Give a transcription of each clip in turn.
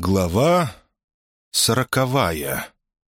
Глава 40.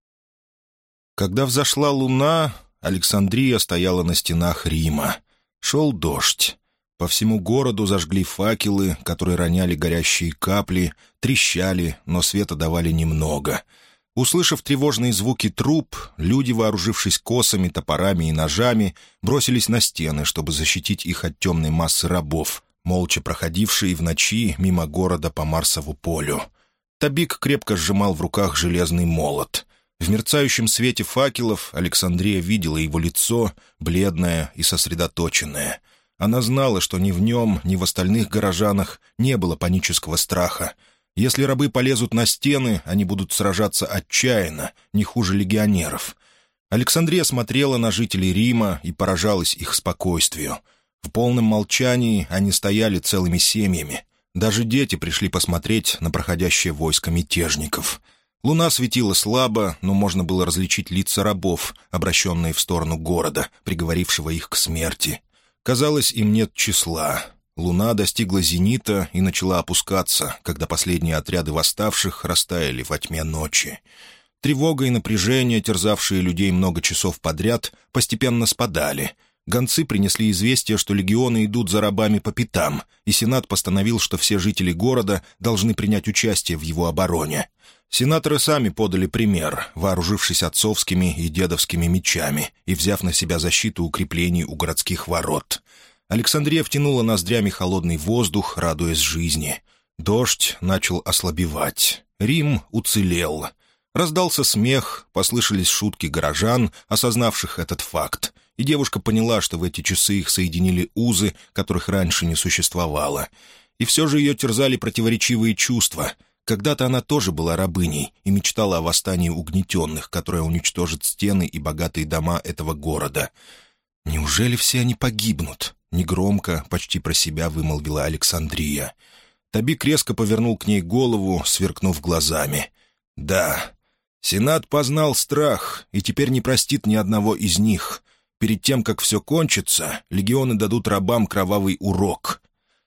Когда взошла луна, Александрия стояла на стенах Рима. Шел дождь. По всему городу зажгли факелы, которые роняли горящие капли, трещали, но света давали немного. Услышав тревожные звуки труп, люди, вооружившись косами, топорами и ножами, бросились на стены, чтобы защитить их от темной массы рабов, молча проходившие в ночи мимо города по Марсову полю. Табик крепко сжимал в руках железный молот. В мерцающем свете факелов Александрия видела его лицо, бледное и сосредоточенное. Она знала, что ни в нем, ни в остальных горожанах не было панического страха. Если рабы полезут на стены, они будут сражаться отчаянно, не хуже легионеров. Александрия смотрела на жителей Рима и поражалась их спокойствию. В полном молчании они стояли целыми семьями. Даже дети пришли посмотреть на проходящее войско мятежников. Луна светила слабо, но можно было различить лица рабов, обращенные в сторону города, приговорившего их к смерти. Казалось, им нет числа. Луна достигла зенита и начала опускаться, когда последние отряды восставших растаяли во тьме ночи. Тревога и напряжение, терзавшие людей много часов подряд, постепенно спадали. Гонцы принесли известие, что легионы идут за рабами по пятам, и Сенат постановил, что все жители города должны принять участие в его обороне. Сенаторы сами подали пример, вооружившись отцовскими и дедовскими мечами и взяв на себя защиту укреплений у городских ворот. Александрия втянула ноздрями холодный воздух, радуясь жизни. Дождь начал ослабевать. Рим уцелел. Раздался смех, послышались шутки горожан, осознавших этот факт, и девушка поняла, что в эти часы их соединили узы, которых раньше не существовало. И все же ее терзали противоречивые чувства. Когда-то она тоже была рабыней и мечтала о восстании угнетенных, которое уничтожит стены и богатые дома этого города. «Неужели все они погибнут?» — негромко, почти про себя вымолвила Александрия. Табик резко повернул к ней голову, сверкнув глазами. «Да, Сенат познал страх и теперь не простит ни одного из них. Перед тем, как все кончится, легионы дадут рабам кровавый урок».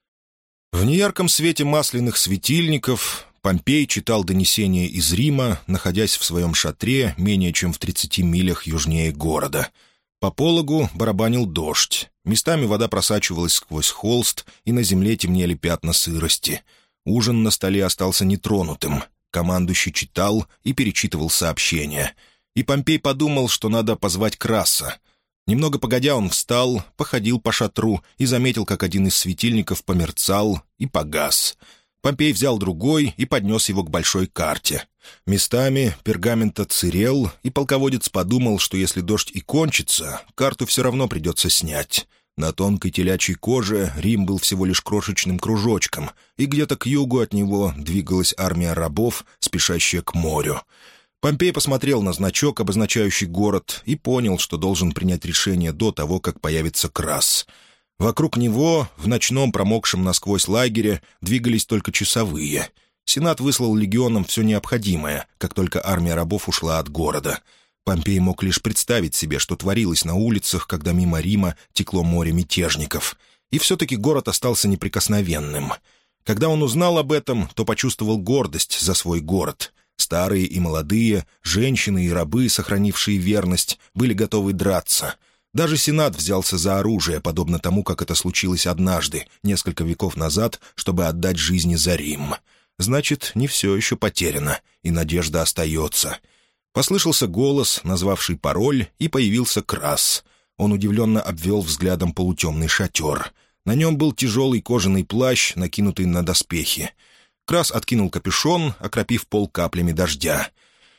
В неярком свете масляных светильников Помпей читал донесения из Рима, находясь в своем шатре менее чем в 30 милях южнее города. По пологу барабанил дождь. Местами вода просачивалась сквозь холст, и на земле темнели пятна сырости. Ужин на столе остался нетронутым. Командующий читал и перечитывал сообщения. И Помпей подумал, что надо позвать Краса. Немного погодя он встал, походил по шатру и заметил, как один из светильников померцал и погас. Помпей взял другой и поднес его к большой карте. Местами пергамент отсырел, и полководец подумал, что если дождь и кончится, карту все равно придется снять. На тонкой телячьей коже Рим был всего лишь крошечным кружочком, и где-то к югу от него двигалась армия рабов, спешащая к морю. Помпей посмотрел на значок, обозначающий город, и понял, что должен принять решение до того, как появится Крас. Вокруг него, в ночном промокшем насквозь лагере, двигались только часовые. Сенат выслал легионам все необходимое, как только армия рабов ушла от города. Помпей мог лишь представить себе, что творилось на улицах, когда мимо Рима текло море мятежников. И все-таки город остался неприкосновенным. Когда он узнал об этом, то почувствовал гордость за свой город. Старые и молодые, женщины и рабы, сохранившие верность, были готовы драться. Даже Сенат взялся за оружие, подобно тому, как это случилось однажды, несколько веков назад, чтобы отдать жизни за Рим. Значит, не все еще потеряно, и надежда остается. Послышался голос, назвавший пароль, и появился Крас. Он удивленно обвел взглядом полутемный шатер. На нем был тяжелый кожаный плащ, накинутый на доспехи. Крас откинул капюшон, окропив пол каплями дождя.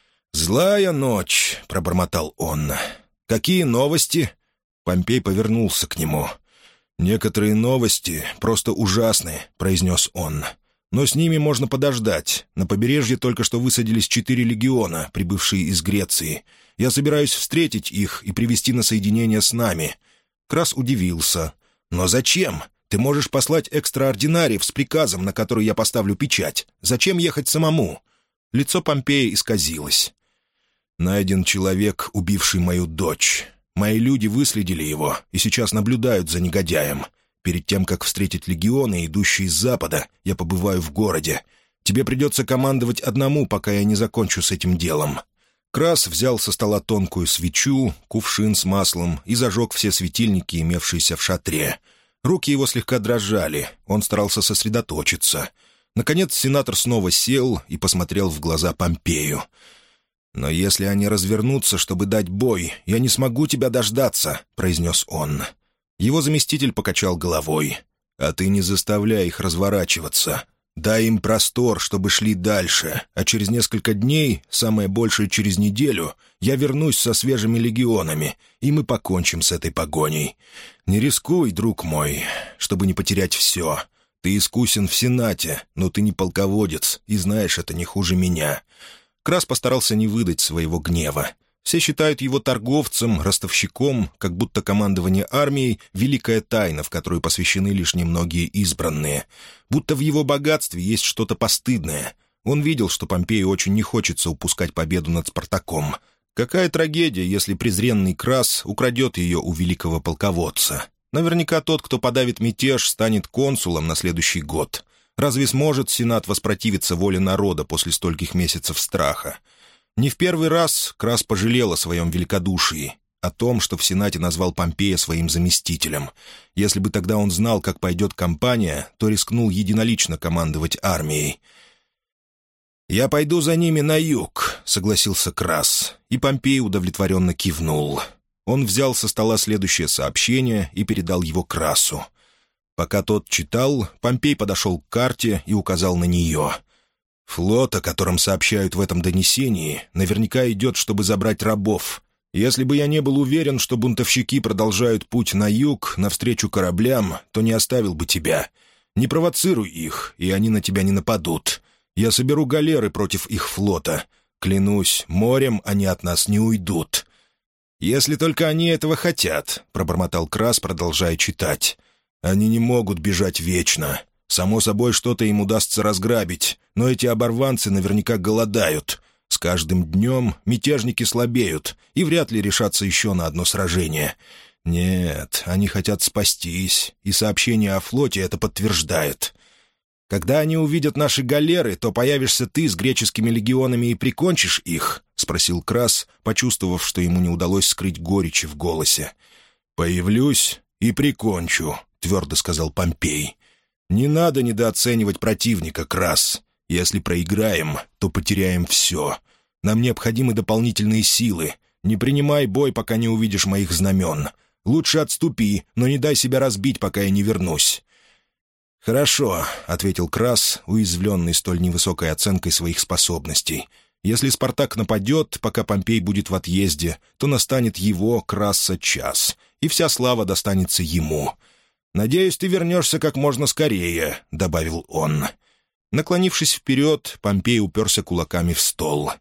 «Злая ночь», — пробормотал он. «Какие новости?» Помпей повернулся к нему. «Некоторые новости просто ужасны», — произнес он. «Но с ними можно подождать. На побережье только что высадились 4 легиона, прибывшие из Греции. Я собираюсь встретить их и привести на соединение с нами». Крас удивился. «Но зачем? Ты можешь послать экстраординариев с приказом, на который я поставлю печать. Зачем ехать самому?» Лицо Помпея исказилось. «Найден человек, убивший мою дочь. Мои люди выследили его и сейчас наблюдают за негодяем. Перед тем, как встретить легионы, идущие с запада, я побываю в городе. Тебе придется командовать одному, пока я не закончу с этим делом». Крас взял со стола тонкую свечу, кувшин с маслом и зажег все светильники, имевшиеся в шатре. Руки его слегка дрожали, он старался сосредоточиться. Наконец сенатор снова сел и посмотрел в глаза Помпею. «Но если они развернутся, чтобы дать бой, я не смогу тебя дождаться», — произнес он. Его заместитель покачал головой. «А ты не заставляй их разворачиваться. Дай им простор, чтобы шли дальше, а через несколько дней, самое большее через неделю, я вернусь со свежими легионами, и мы покончим с этой погоней. Не рискуй, друг мой, чтобы не потерять все. Ты искусен в Сенате, но ты не полководец, и знаешь это не хуже меня». Крас постарался не выдать своего гнева. Все считают его торговцем, ростовщиком, как будто командование армией — великая тайна, в которую посвящены лишь немногие избранные. Будто в его богатстве есть что-то постыдное. Он видел, что Помпею очень не хочется упускать победу над Спартаком. Какая трагедия, если презренный Крас украдет ее у великого полководца? Наверняка тот, кто подавит мятеж, станет консулом на следующий год. Разве сможет Сенат воспротивиться воле народа после стольких месяцев страха? Не в первый раз Крас пожалел о своем великодушии, о том, что в Сенате назвал Помпея своим заместителем. Если бы тогда он знал, как пойдет кампания, то рискнул единолично командовать армией. «Я пойду за ними на юг», — согласился Крас, и Помпей удовлетворенно кивнул. Он взял со стола следующее сообщение и передал его Красу. Пока тот читал, Помпей подошел к карте и указал на нее. «Флот, о котором сообщают в этом донесении, наверняка идет, чтобы забрать рабов. Если бы я не был уверен, что бунтовщики продолжают путь на юг, навстречу кораблям, то не оставил бы тебя. Не провоцируй их, и они на тебя не нападут. Я соберу галеры против их флота. Клянусь, морем они от нас не уйдут». «Если только они этого хотят», — пробормотал Крас, продолжая читать. «Они не могут бежать вечно. Само собой, что-то им удастся разграбить, но эти оборванцы наверняка голодают. С каждым днем мятежники слабеют и вряд ли решатся еще на одно сражение. Нет, они хотят спастись, и сообщение о флоте это подтверждает. Когда они увидят наши галеры, то появишься ты с греческими легионами и прикончишь их?» — спросил Крас, почувствовав, что ему не удалось скрыть горечи в голосе. «Появлюсь и прикончу», — твердо сказал Помпей. «Не надо недооценивать противника, Крас. Если проиграем, то потеряем все. Нам необходимы дополнительные силы. Не принимай бой, пока не увидишь моих знамен. Лучше отступи, но не дай себя разбить, пока я не вернусь». «Хорошо», — ответил Крас, уязвленный столь невысокой оценкой своих способностей. «Если Спартак нападет, пока Помпей будет в отъезде, то настанет его, Краса, час, и вся слава достанется ему. «Надеюсь, ты вернешься как можно скорее», — добавил он. Наклонившись вперед, Помпей уперся кулаками в стол.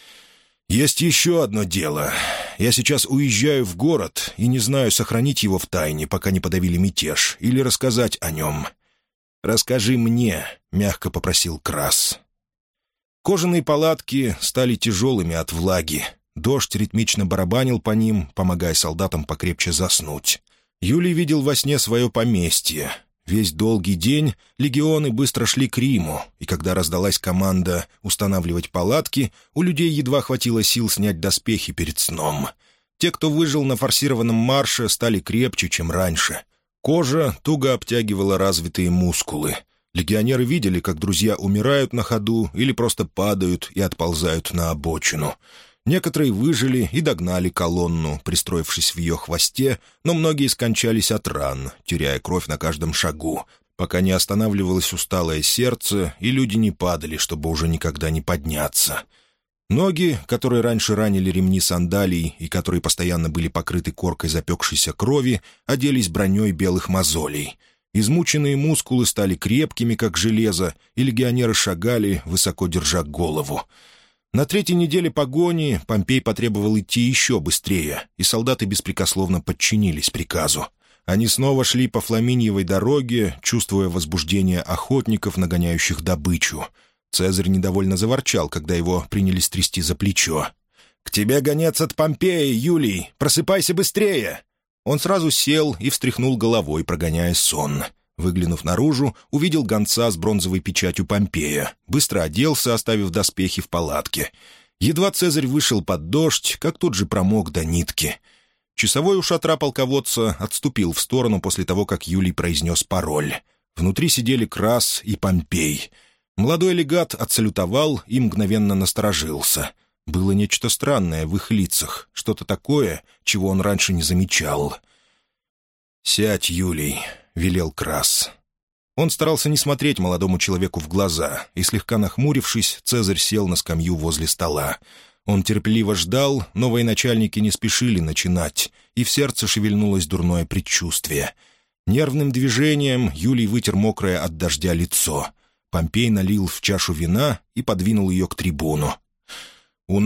«Есть еще одно дело. Я сейчас уезжаю в город и не знаю, сохранить его в тайне, пока не подавили мятеж, или рассказать о нем». «Расскажи мне», — мягко попросил Крас. Кожаные палатки стали тяжелыми от влаги. Дождь ритмично барабанил по ним, помогая солдатам покрепче заснуть. Юлий видел во сне свое поместье. Весь долгий день легионы быстро шли к Риму, и когда раздалась команда устанавливать палатки, у людей едва хватило сил снять доспехи перед сном. Те, кто выжил на форсированном марше, стали крепче, чем раньше. Кожа туго обтягивала развитые мускулы. Легионеры видели, как друзья умирают на ходу или просто падают и отползают на обочину. Некоторые выжили и догнали колонну, пристроившись в ее хвосте, но многие скончались от ран, теряя кровь на каждом шагу, пока не останавливалось усталое сердце, и люди не падали, чтобы уже никогда не подняться. Ноги, которые раньше ранили ремни сандалий и которые постоянно были покрыты коркой запекшейся крови, оделись броней белых мозолей. Измученные мускулы стали крепкими, как железо, и легионеры шагали, высоко держа голову. На третьей неделе погони Помпей потребовал идти еще быстрее, и солдаты беспрекословно подчинились приказу. Они снова шли по Фламиньевой дороге, чувствуя возбуждение охотников, нагоняющих добычу. Цезарь недовольно заворчал, когда его принялись трясти за плечо. «К тебе гонец от Помпея, Юлий! Просыпайся быстрее!» Он сразу сел и встряхнул головой, прогоняя сон. Выглянув наружу, увидел гонца с бронзовой печатью Помпея. Быстро оделся, оставив доспехи в палатке. Едва Цезарь вышел под дождь, как тут же промок до нитки. Часовой у шатра полководца отступил в сторону после того, как Юлий произнес пароль. Внутри сидели Крас и Помпей. Молодой легат отсалютовал и мгновенно насторожился. Было нечто странное в их лицах, что-то такое, чего он раньше не замечал. «Сядь, Юлий», — велел Крас. Он старался не смотреть молодому человеку в глаза, и, слегка нахмурившись, Цезарь сел на скамью возле стола. Он терпеливо ждал, но военачальники не спешили начинать, и в сердце шевельнулось дурное предчувствие. Нервным движением Юлий вытер мокрое от дождя лицо. Помпей налил в чашу вина и подвинул ее к трибуну. «У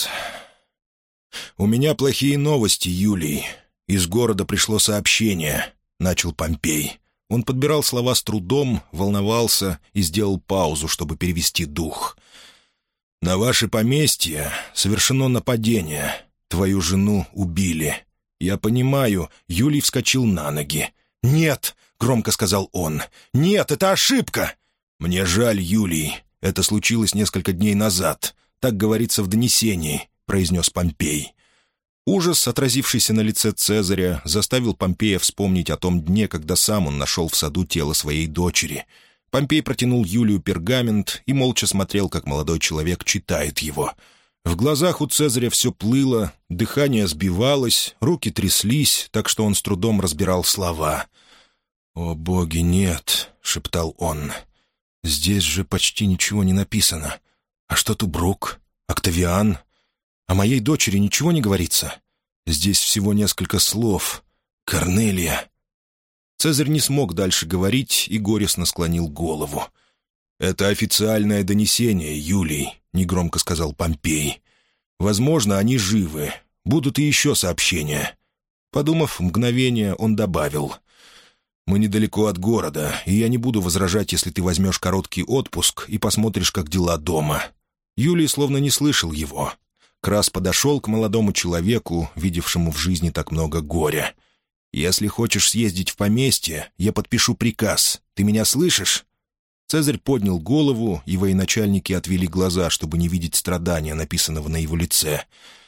меня плохие новости, Юлий. Из города пришло сообщение», — начал Помпей. Он подбирал слова с трудом, волновался и сделал паузу, чтобы перевести дух. «На ваше поместье совершено нападение. Твою жену убили. Я понимаю». Юлий вскочил на ноги. «Нет!» — громко сказал он. «Нет, это ошибка!» «Мне жаль, Юлий. Это случилось несколько дней назад. Так говорится в донесении», — произнес Помпей. Ужас, отразившийся на лице Цезаря, заставил Помпея вспомнить о том дне, когда сам он нашел в саду тело своей дочери. Помпей протянул Юлию пергамент и молча смотрел, как молодой человек читает его. В глазах у Цезаря все плыло, дыхание сбивалось, руки тряслись, так что он с трудом разбирал слова. «О боги, нет!» — шептал он. «Здесь же почти ничего не написано. А что Тубрук? Октавиан? О моей дочери ничего не говорится? Здесь всего несколько слов. Корнелия». Цезарь не смог дальше говорить и горестно склонил голову. «Это официальное донесение, Юлий», — негромко сказал Помпей. «Возможно, они живы. Будут и еще сообщения». Подумав мгновение, он добавил: «Мы недалеко от города, и я не буду возражать, если ты возьмешь короткий отпуск и посмотришь, как дела дома». Юлий словно не слышал его. Крас подошел к молодому человеку, видевшему в жизни так много горя. «Если хочешь съездить в поместье, я подпишу приказ. Ты меня слышишь?» Цезарь поднял голову, и военачальники отвели глаза, чтобы не видеть страдания, написанного на его лице.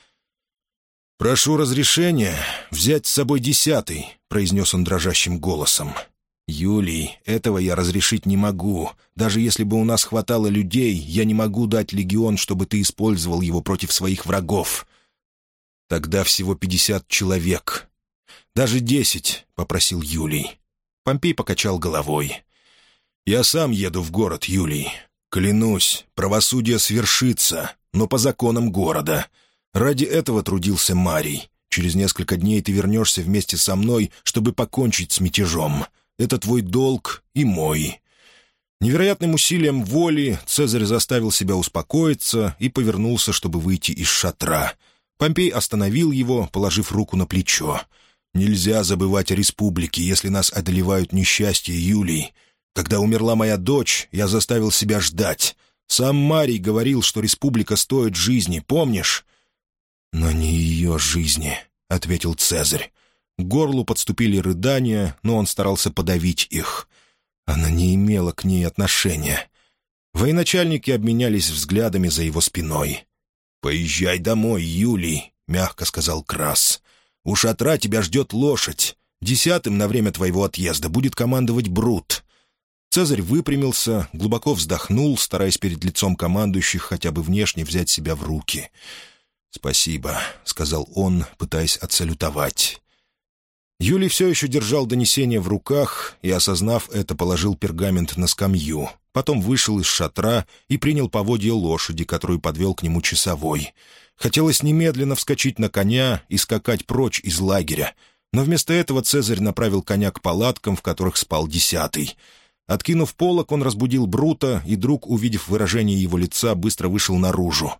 «Прошу разрешения взять с собой 10-й», — произнес он дрожащим голосом. «Юлий, этого я разрешить не могу. Даже если бы у нас хватало людей, я не могу дать легион, чтобы ты использовал его против своих врагов. Тогда всего 50 человек. Даже 10, — попросил Юлий. Помпей покачал головой. «Я сам еду в город, Юлий. Клянусь, правосудие свершится, но по законам города. Ради этого трудился Марий. Через несколько дней ты вернешься вместе со мной, чтобы покончить с мятежом. Это твой долг и мой». Невероятным усилием воли Цезарь заставил себя успокоиться и повернулся, чтобы выйти из шатра. Помпей остановил его, положив руку на плечо. «Нельзя забывать о республике, если нас одолевают несчастья, Юлий. Когда умерла моя дочь, я заставил себя ждать. Сам Марий говорил, что республика стоит жизни, помнишь?» «Но не ее жизни», — ответил Цезарь. К горлу подступили рыдания, но он старался подавить их. Она не имела к ней отношения. Военачальники обменялись взглядами за его спиной. «Поезжай домой, Юлий», — мягко сказал Крас. «У шатра тебя ждет лошадь. 10-м на время твоего отъезда будет командовать Брут». Цезарь выпрямился, глубоко вздохнул, стараясь перед лицом командующих хотя бы внешне взять себя в руки. «Спасибо», — сказал он, пытаясь отсалютовать. Юлий все еще держал донесение в руках и, осознав это, положил пергамент на скамью. Потом вышел из шатра и принял поводья лошади, которую подвел к нему часовой. Хотелось немедленно вскочить на коня и скакать прочь из лагеря, но вместо этого Цезарь направил коня к палаткам, в которых спал 10-й. Откинув полог, он разбудил Брута, и друг, увидев выражение его лица, быстро вышел наружу.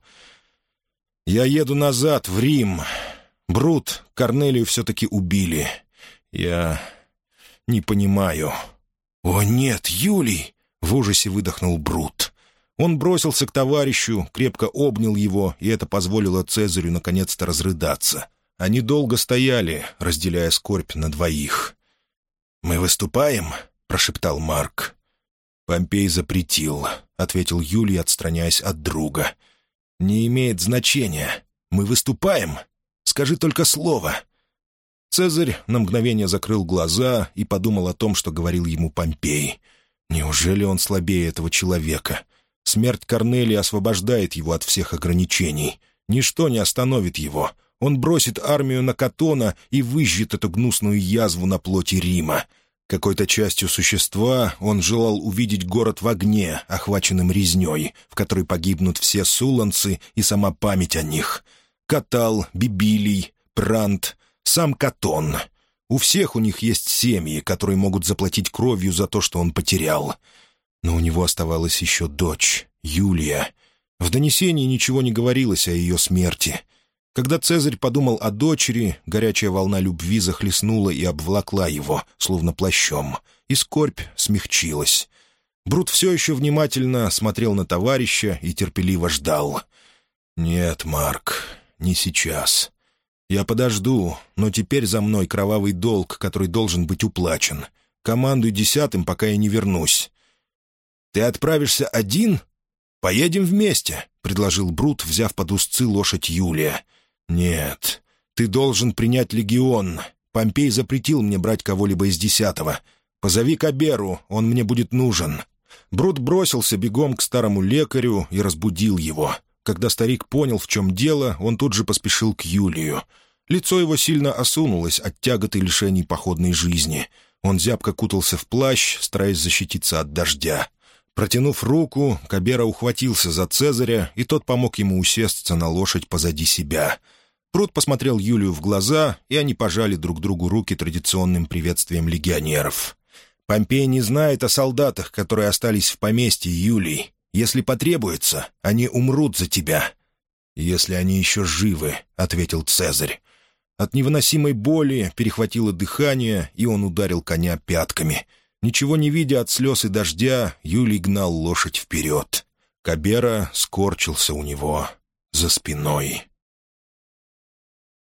«Я еду назад, в Рим. Брут, Корнелию все-таки убили. Я не понимаю». «О нет, Юлий!» — в ужасе выдохнул Брут. Он бросился к товарищу, крепко обнял его, и это позволило Цезарю наконец-то разрыдаться. Они долго стояли, разделяя скорбь на двоих. «Мы выступаем?» — прошептал Марк. «Помпей запретил», — ответил Юлий, отстраняясь от друга. «Не имеет значения. Мы выступаем. Скажи только слово». Цезарь на мгновение закрыл глаза и подумал о том, что говорил ему Помпей. Неужели он слабее этого человека? Смерть Корнелия освобождает его от всех ограничений. Ничто не остановит его. Он бросит армию на Катона и выжжет эту гнусную язву на плоти Рима. Какой-то частью существа он желал увидеть город в огне, охваченным резней, в которой погибнут все суланцы и сама память о них. Катал, Бибилий, Прант, сам Катон. У всех у них есть семьи, которые могут заплатить кровью за то, что он потерял. Но у него оставалась еще дочь, Юлия. В донесении ничего не говорилось о ее смерти. Когда Цезарь подумал о дочери, горячая волна любви захлестнула и обволокла его, словно плащом, и скорбь смягчилась. Брут все еще внимательно смотрел на товарища и терпеливо ждал. «Нет, Марк, не сейчас. Я подожду, но теперь за мной кровавый долг, который должен быть уплачен. Командуй 10-м, пока я не вернусь». «Ты отправишься один? Поедем вместе», — предложил Брут, взяв под узцы лошадь Юлия. «Нет, ты должен принять легион. Помпей запретил мне брать кого-либо из 10-го. Позови Каберу, он мне будет нужен». Брут бросился бегом к старому лекарю и разбудил его. Когда старик понял, в чем дело, он тут же поспешил к Юлию. Лицо его сильно осунулось от тягот и лишений походной жизни. Он зябко кутался в плащ, стараясь защититься от дождя. Протянув руку, Кабера ухватился за Цезаря, и тот помог ему усесться на лошадь позади себя. Брут посмотрел Юлию в глаза, и они пожали друг другу руки традиционным приветствием легионеров. «Помпей не знает о солдатах, которые остались в поместье, Юлий. Если потребуется, они умрут за тебя». «Если они еще живы», — ответил Цезарь. От невыносимой боли перехватило дыхание, и он ударил коня пятками. Ничего не видя от слез и дождя, Юлий гнал лошадь вперед. Кабера скорчился у него за спиной.